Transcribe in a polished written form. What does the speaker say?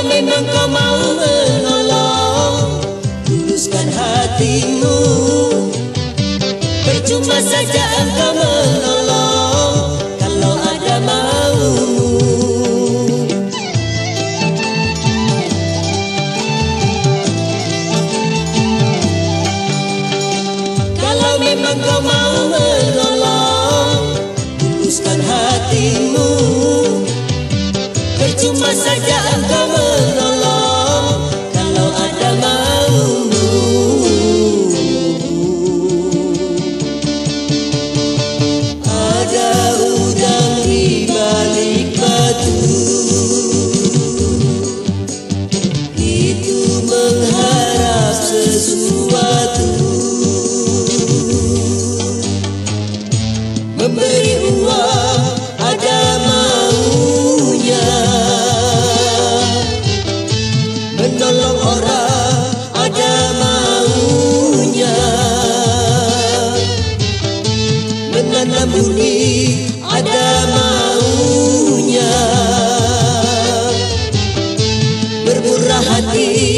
memang kau mau menolong, tuluskan hatimu. Percuma saja engkau menolong kalau ada maumu. Kalau memang kau mau menolong, tuluskan hatimu. Percuma saja engkau menolong kalau ada maumu. Ada udang di balik batu, itu mengharap sesuatu. Memberi uang ada maunya, menolong orang ada maunya, menanam benih ada maunya, bermurah hati